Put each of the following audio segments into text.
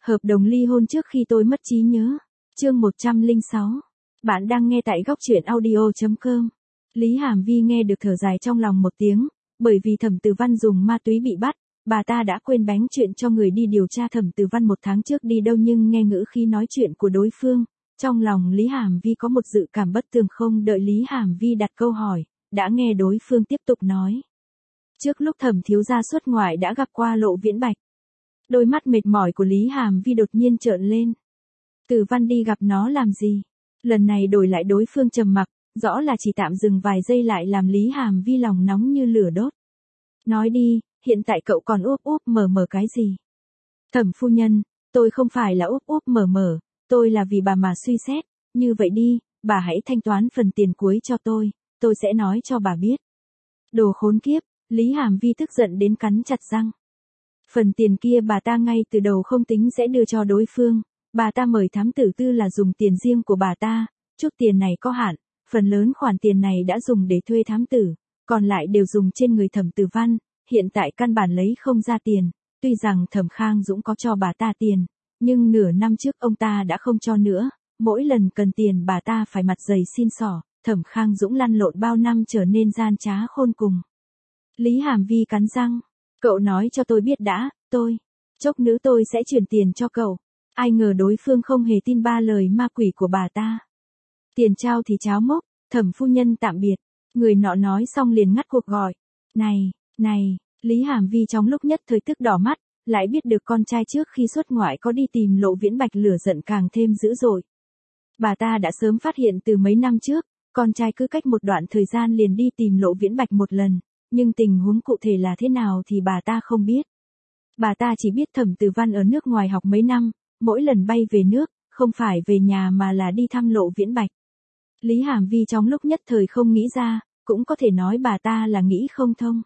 Hợp đồng ly hôn trước khi tôi mất trí nhớ. Chương 106. Bạn đang nghe tại góc truyện audio.com. Lý Hàm Vi nghe được thở dài trong lòng một tiếng, bởi vì Thẩm Từ Văn dùng ma túy bị bắt, bà ta đã quên bén chuyện cho người đi điều tra Thẩm Từ Văn 1 tháng trước đi đâu, nhưng nghe ngữ khí nói chuyện của đối phương, trong lòng Lý Hàm Vi có một dự cảm bất tường. Không đợi Lý Hàm Vi đặt câu hỏi, đã nghe đối phương tiếp tục nói. Trước lúc Thẩm thiếu gia xuất ngoại đã gặp qua Lộ Viễn Bạch. Đôi mắt mệt mỏi của Lý Hàm Vi đột nhiên trợn lên. Từ Văn đi gặp nó làm gì? Lần này đổi lại đối phương trầm mặc, rõ là chỉ tạm dừng vài giây lại làm Lý Hàm Vi lòng nóng như lửa đốt. Nói đi, hiện tại cậu còn úp úp mở mở cái gì? Thẩm phu nhân, tôi không phải là úp úp mở mở, tôi là vì bà mà suy xét. Như vậy đi, bà hãy thanh toán phần tiền cuối cho tôi sẽ nói cho bà biết. Đồ khốn kiếp, Lý Hàm Vi tức giận đến cắn chặt răng. Phần tiền kia bà ta ngay từ đầu không tính sẽ đưa cho đối phương, bà ta mời thám tử Tư là dùng tiền riêng của bà ta, chút tiền này có hạn, phần lớn khoản tiền này đã dùng để thuê thám tử, còn lại đều dùng trên người Thẩm Từ Văn, hiện tại căn bản lấy không ra tiền, tuy rằng Thẩm Khang Dũng có cho bà ta tiền, nhưng nửa năm trước ông ta đã không cho nữa, mỗi lần cần tiền bà ta phải mặt dày xin xỏ, Thẩm Khang Dũng lăn lộn bao năm trở nên gian trá khôn cùng. Lý Hàm Vi cắn răng. Cậu nói cho tôi biết đã, chốc nữa tôi sẽ chuyển tiền cho cậu. Ai ngờ đối phương không hề tin ba lời ma quỷ của bà ta. Tiền trao thì cháo mốc, Thẩm phu nhân tạm biệt. Người nọ nói xong liền ngắt cuộc gọi. Này, Lý Hàm Vi trong lúc nhất thời tức đỏ mắt, lại biết được con trai trước khi xuất ngoại có đi tìm Lộ Viễn Bạch, lửa giận càng thêm dữ dội. Bà ta đã sớm phát hiện từ mấy năm trước, con trai cứ cách một đoạn thời gian liền đi tìm Lộ Viễn Bạch một lần. Nhưng tình huống cụ thể là thế nào thì bà ta không biết. Bà ta chỉ biết Thẩm Từ Văn ở nước ngoài học mấy năm, mỗi lần bay về nước, không phải về nhà mà là đi thăm Lộ Viễn Bạch. Lý Hàm Vi trong lúc nhất thời không nghĩ ra, cũng có thể nói bà ta là nghĩ không thông.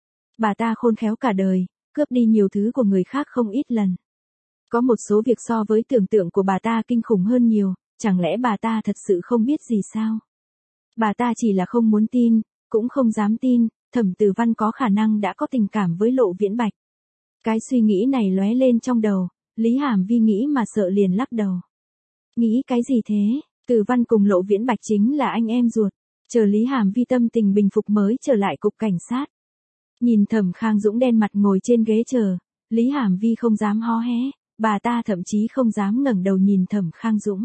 Bà ta khôn khéo cả đời, cướp đi nhiều thứ của người khác không ít lần. Có một số việc so với tưởng tượng của bà ta kinh khủng hơn nhiều, chẳng lẽ bà ta thật sự không biết gì sao? Bà ta chỉ là không muốn tin, cũng không dám tin. Thẩm Từ Văn có khả năng đã có tình cảm với Lộ Viễn Bạch. Cái suy nghĩ này lóe lên trong đầu, Lý Hàm Vi nghĩ mà sợ liền lắc đầu. Nghĩ cái gì thế? Từ Văn cùng Lộ Viễn Bạch chính là anh em ruột. Chờ Lý Hàm Vi tâm tình bình phục mới trở lại cục cảnh sát. Nhìn Thẩm Khang Dũng đen mặt ngồi trên ghế chờ, Lý Hàm Vi không dám hó hé, bà ta thậm chí không dám ngẩng đầu nhìn Thẩm Khang Dũng.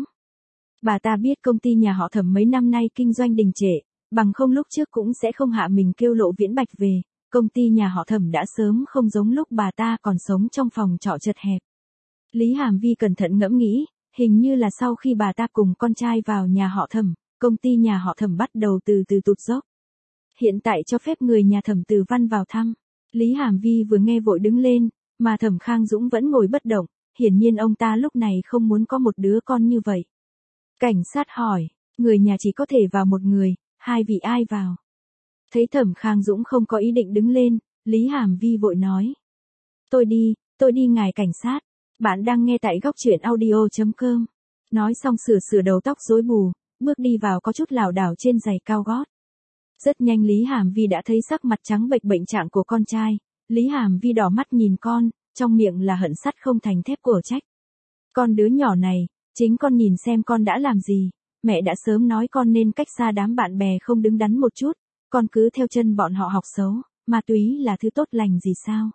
Bà ta biết công ty nhà họ Thẩm mấy năm nay kinh doanh đình trệ. Bằng không lúc trước cũng sẽ không hạ mình kêu Lộ Viễn Bạch về, công ty nhà họ Thẩm đã sớm không giống lúc bà ta còn sống trong phòng trọ chật hẹp. Lý Hàm Vi cẩn thận ngẫm nghĩ, hình như là sau khi bà ta cùng con trai vào nhà họ Thẩm, công ty nhà họ Thẩm bắt đầu từ từ tụt dốc. Hiện tại cho phép người nhà Thẩm Từ Văn vào thăm. Lý Hàm Vi vừa nghe vội đứng lên, mà Thẩm Khang Dũng vẫn ngồi bất động, hiển nhiên ông ta lúc này không muốn có một đứa con như vậy. Cảnh sát hỏi, người nhà chỉ có thể vào một người. Hai vị ai vào? Thấy Thẩm Khang Dũng không có ý định đứng lên, Lý Hàm Vi vội nói. Tôi đi ngài cảnh sát. Bạn đang nghe tại góc truyện audio.com. Nói xong sửa đầu tóc rối bù, bước đi vào có chút lảo đảo trên giày cao gót. Rất nhanh Lý Hàm Vi đã thấy sắc mặt trắng bệch bệnh trạng của con trai. Lý Hàm Vi đỏ mắt nhìn con, trong miệng là hận sắt không thành thép của trách. Con đứa nhỏ này, chính con nhìn xem con đã làm gì. Mẹ đã sớm nói con nên cách xa đám bạn bè không đứng đắn một chút, con cứ theo chân bọn họ học xấu, ma túy là thứ tốt lành gì sao?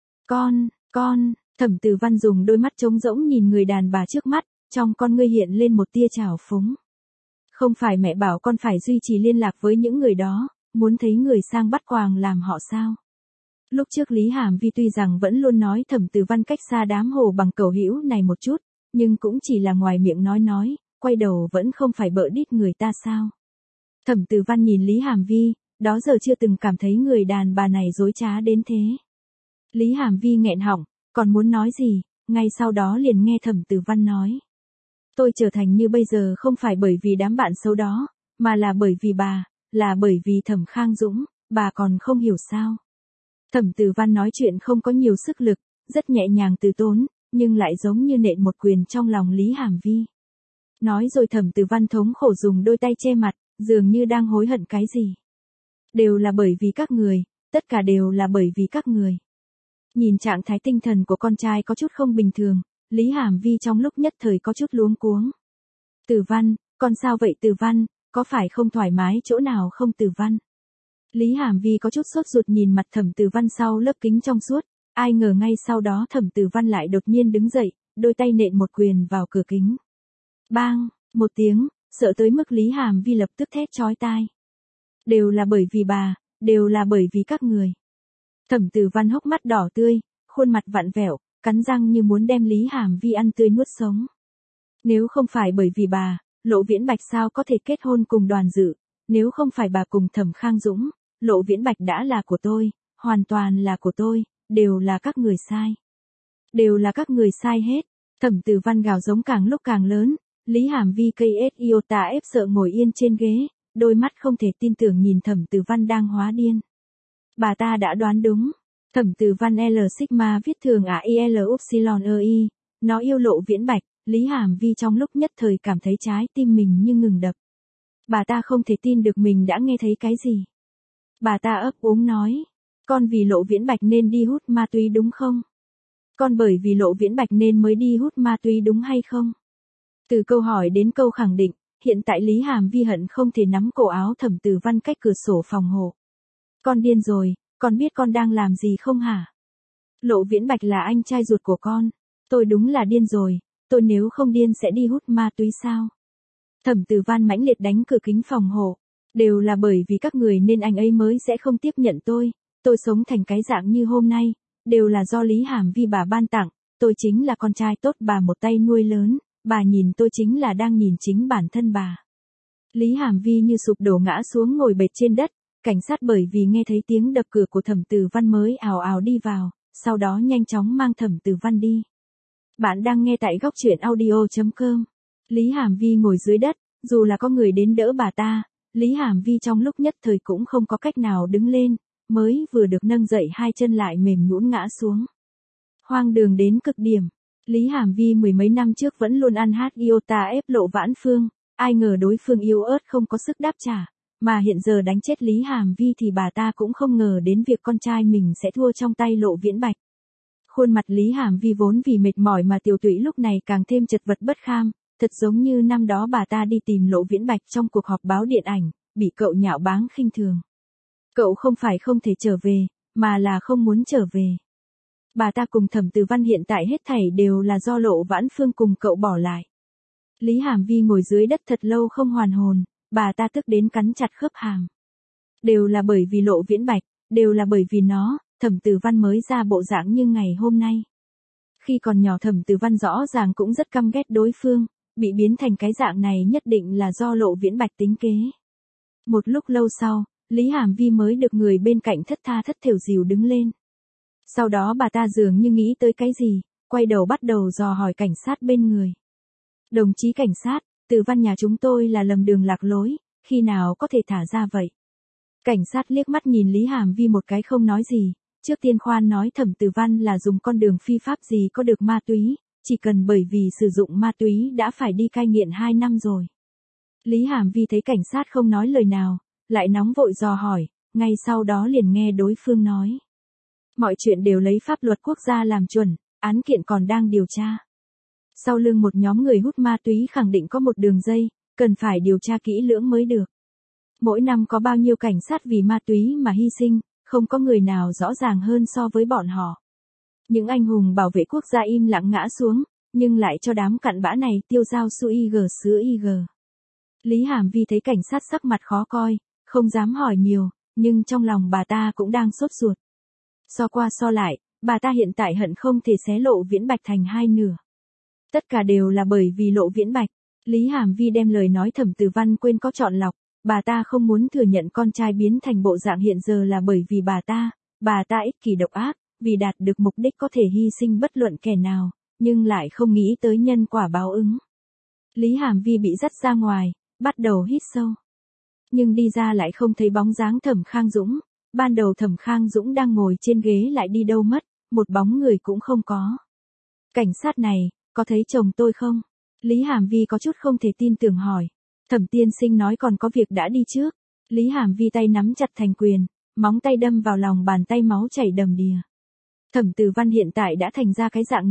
Con, Thẩm Từ Văn dùng đôi mắt trống rỗng nhìn người đàn bà trước mắt, trong con ngươi hiện lên một tia trào phúng. Không phải mẹ bảo con phải duy trì liên lạc với những người đó, muốn thấy người sang bắt quàng làm họ sao? Lúc trước Lý Hàm Vi tuy rằng vẫn luôn nói Thẩm Từ Văn cách xa đám hồ bằng cẩu hữu này một chút, nhưng cũng chỉ là ngoài miệng nói. Quay đầu vẫn không phải bợ đít người ta sao? Thẩm Từ Văn nhìn Lý Hàm Vi, đó giờ chưa từng cảm thấy người đàn bà này dối trá đến thế. Lý Hàm Vi nghẹn họng, còn muốn nói gì, ngay sau đó liền nghe Thẩm Từ Văn nói. Tôi trở thành như bây giờ không phải bởi vì đám bạn xấu đó, mà là bởi vì bà, là bởi vì Thẩm Khang Dũng, bà còn không hiểu sao? Thẩm Từ Văn nói chuyện không có nhiều sức lực, rất nhẹ nhàng từ tốn, nhưng lại giống như nện một quyền trong lòng Lý Hàm Vi. Nói rồi Thẩm Từ Văn thống khổ dùng đôi tay che mặt, dường như đang hối hận cái gì. Đều là bởi vì các người, tất cả đều là bởi vì các người. Nhìn trạng thái tinh thần của con trai có chút không bình thường, Lý Hàm Vi trong lúc nhất thời có chút luống cuống. Từ Văn, con sao vậy Từ Văn, có phải không thoải mái chỗ nào không Từ Văn? Lý Hàm Vi có chút sốt ruột nhìn mặt Thẩm Từ Văn sau lớp kính trong suốt, ai ngờ ngay sau đó Thẩm Từ Văn lại đột nhiên đứng dậy, đôi tay nện một quyền vào cửa kính. Bang, một tiếng, sợ tới mức Lý Hàm Vi lập tức thét chói tai. Đều là bởi vì bà, đều là bởi vì các người. Thẩm Từ Văn hốc mắt đỏ tươi, khuôn mặt vặn vẹo, cắn răng như muốn đem Lý Hàm Vi ăn tươi nuốt sống. Nếu không phải bởi vì bà, Lộ Viễn Bạch sao có thể kết hôn cùng Đoàn Dự, nếu không phải bà cùng Thẩm Khang Dũng, Lộ Viễn Bạch đã là của tôi, hoàn toàn là của tôi, đều là các người sai. Đều là các người sai hết. Thẩm Từ Văn gào giống càng lúc càng lớn, Lý Hàm Vi cây iota ép sợ ngồi yên trên ghế, đôi mắt không thể tin tưởng nhìn Thẩm Từ Văn đang hóa điên. Bà ta đã đoán đúng. Thẩm Từ Văn L Sigma viết thường IL Upsilon EI, nó yêu Lộ Viễn Bạch, Lý Hàm Vi trong lúc nhất thời cảm thấy trái tim mình như ngừng đập. Bà ta không thể tin được mình đã nghe thấy cái gì. Bà ta ấp úng nói, con vì Lộ Viễn Bạch nên đi hút ma túy đúng không? Con bởi vì Lộ Viễn Bạch nên mới đi hút ma túy đúng hay không? Từ câu hỏi đến câu khẳng định, hiện tại Lý Hàm Vi hận không thể nắm cổ áo Thẩm Từ Văn cách cửa sổ phòng hộ. Con điên rồi, con biết con đang làm gì không hả? Lộ Viễn Bạch là anh trai ruột của con. Tôi đúng là điên rồi, tôi nếu không điên sẽ đi hút ma túy sao? Thẩm Từ Văn mãnh liệt đánh cửa kính phòng hộ. Đều là bởi vì các người nên anh ấy mới sẽ không tiếp nhận tôi sống thành cái dạng như hôm nay, đều là do Lý Hàm Vi bà ban tặng, tôi chính là con trai tốt bà một tay nuôi lớn, bà nhìn tôi chính là đang nhìn chính bản thân bà. Lý Hàm Vi như sụp đổ ngã xuống ngồi bệt trên đất, cảnh sát bởi vì nghe thấy tiếng đập cửa của Thẩm Từ Văn mới ào ào đi vào, sau đó nhanh chóng mang Thẩm Từ Văn đi. Bạn đang nghe tại góc truyện audio.com. Lý Hàm Vi ngồi dưới đất, dù là có người đến đỡ bà ta, Lý Hàm Vi trong lúc nhất thời cũng không có cách nào đứng lên, mới vừa được nâng dậy hai chân lại mềm nhũn ngã xuống. Hoang đường đến cực điểm. Lý Hàm Vi mười mấy năm trước vẫn luôn ăn hát iota ép Lộ Vãn Phương, ai ngờ đối phương yếu ớt không có sức đáp trả, mà hiện giờ đánh chết Lý Hàm Vi thì bà ta cũng không ngờ đến việc con trai mình sẽ thua trong tay Lộ Viễn Bạch. Khuôn mặt Lý Hàm Vi vốn vì mệt mỏi mà tiều tụy lúc này càng thêm chật vật bất kham, thật giống như năm đó bà ta đi tìm Lộ Viễn Bạch trong cuộc họp báo điện ảnh, bị cậu nhạo báng khinh thường. Cậu không phải không thể trở về, mà là không muốn trở về. Bà ta cùng Thẩm Từ Văn hiện tại hết thảy đều là do Lộ Vãn Phương cùng cậu bỏ lại. Lý Hàm Vi ngồi dưới đất thật lâu không hoàn hồn, bà ta tức đến cắn chặt khớp hàm. Đều là bởi vì Lộ Viễn Bạch, đều là bởi vì nó, Thẩm Từ Văn mới ra bộ dạng như ngày hôm nay. Khi còn nhỏ Thẩm Từ Văn rõ ràng cũng rất căm ghét đối phương, bị biến thành cái dạng này nhất định là do Lộ Viễn Bạch tính kế. Một lúc lâu sau, Lý Hàm Vi mới được người bên cạnh thất tha thất thểu dìu đứng lên. Sau đó bà ta dường như nghĩ tới cái gì, quay đầu bắt đầu dò hỏi cảnh sát bên người. Đồng chí cảnh sát, Từ Văn nhà chúng tôi là lầm đường lạc lối, khi nào có thể thả ra vậy? Cảnh sát liếc mắt nhìn Lý Hàm Vi một cái không nói gì, trước tiên khoan nói Thẩm Từ Văn là dùng con đường phi pháp gì có được ma túy, chỉ cần bởi vì sử dụng ma túy đã phải đi cai nghiện 2 năm rồi. Lý Hàm Vi thấy cảnh sát không nói lời nào, lại nóng vội dò hỏi, ngay sau đó liền nghe đối phương nói. Mọi chuyện đều lấy pháp luật quốc gia làm chuẩn, án kiện còn đang điều tra. Sau lưng một nhóm người hút ma túy khẳng định có một đường dây, cần phải điều tra kỹ lưỡng mới được. Mỗi năm có bao nhiêu cảnh sát vì ma túy mà hy sinh, không có người nào rõ ràng hơn so với bọn họ. Những anh hùng bảo vệ quốc gia im lặng ngã xuống, nhưng lại cho đám cặn bã này tiêu dao su ig sứa ig. Lý Hàm Vi thấy cảnh sát sắc mặt khó coi, không dám hỏi nhiều, nhưng trong lòng bà ta cũng đang sốt ruột. So qua so lại, bà ta hiện tại hận không thể xé Lộ Viễn Bạch thành hai nửa. Tất cả đều là bởi vì Lộ Viễn Bạch. Lý Hàm Vi đem lời nói Thẩm Từ Văn quên có chọn lọc, bà ta không muốn thừa nhận con trai biến thành bộ dạng hiện giờ là bởi vì bà ta ích kỷ độc ác, vì đạt được mục đích có thể hy sinh bất luận kẻ nào, nhưng lại không nghĩ tới nhân quả báo ứng. Lý Hàm Vi bị dắt ra ngoài, bắt đầu hít sâu. Nhưng đi ra lại không thấy bóng dáng Thẩm Khang Dũng, ban đầu Thẩm Khang Dũng đang ngồi trên ghế lại đi đâu mất, một bóng người cũng không có. Cảnh sát này, có thấy chồng tôi không? Lý Hàm Vi có chút không thể tin tưởng hỏi. Thẩm tiên sinh nói còn có việc đã đi trước. Lý Hàm Vi tay nắm chặt thành quyền, móng tay đâm vào lòng bàn tay máu chảy đầm đìa. Thẩm Từ Văn hiện tại đã thành ra cái dạng này,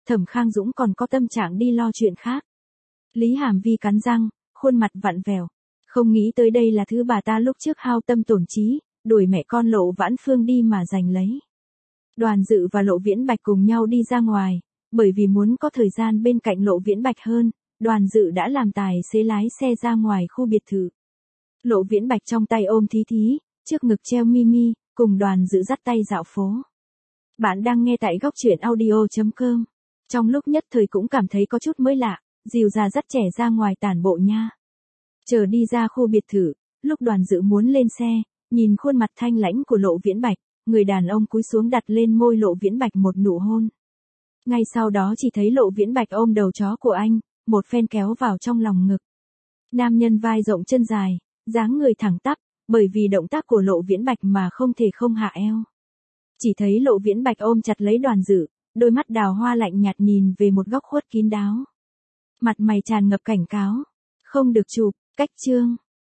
Thẩm Khang Dũng còn có tâm trạng đi lo chuyện khác. Lý Hàm Vi cắn răng, khuôn mặt vặn vẹo. Không nghĩ tới đây là thứ bà ta lúc trước hao tâm tổn trí, đuổi mẹ con Lộ Vãn Phương đi mà giành lấy. Đoàn Dự và Lộ Viễn Bạch cùng nhau đi ra ngoài, bởi vì muốn có thời gian bên cạnh Lộ Viễn Bạch hơn, Đoàn Dự đã làm tài xế lái xe ra ngoài khu biệt thự. Lộ Viễn Bạch trong tay ôm Thí Thí, trước ngực treo Mimi, cùng Đoàn Dự dắt tay dạo phố. Bạn đang nghe tại góc truyện audio.com. Trong lúc nhất thời cũng cảm thấy có chút mới lạ, dìu già dắt trẻ ra ngoài tản bộ nha. Chờ đi ra khu biệt thự, lúc Đoàn Dự muốn lên xe, nhìn khuôn mặt thanh lãnh của Lộ Viễn Bạch, người đàn ông cúi xuống đặt lên môi Lộ Viễn Bạch một nụ hôn. Ngay sau đó chỉ thấy Lộ Viễn Bạch ôm đầu chó của anh, một phen kéo vào trong lòng ngực. Nam nhân vai rộng chân dài, dáng người thẳng tắp, bởi vì động tác của Lộ Viễn Bạch mà không thể không hạ eo. Chỉ thấy Lộ Viễn Bạch ôm chặt lấy Đoàn Dự, đôi mắt đào hoa lạnh nhạt nhìn về một góc khuất kín đáo. Mặt mày tràn ngập cảnh cáo. Không được chụp, cách chương.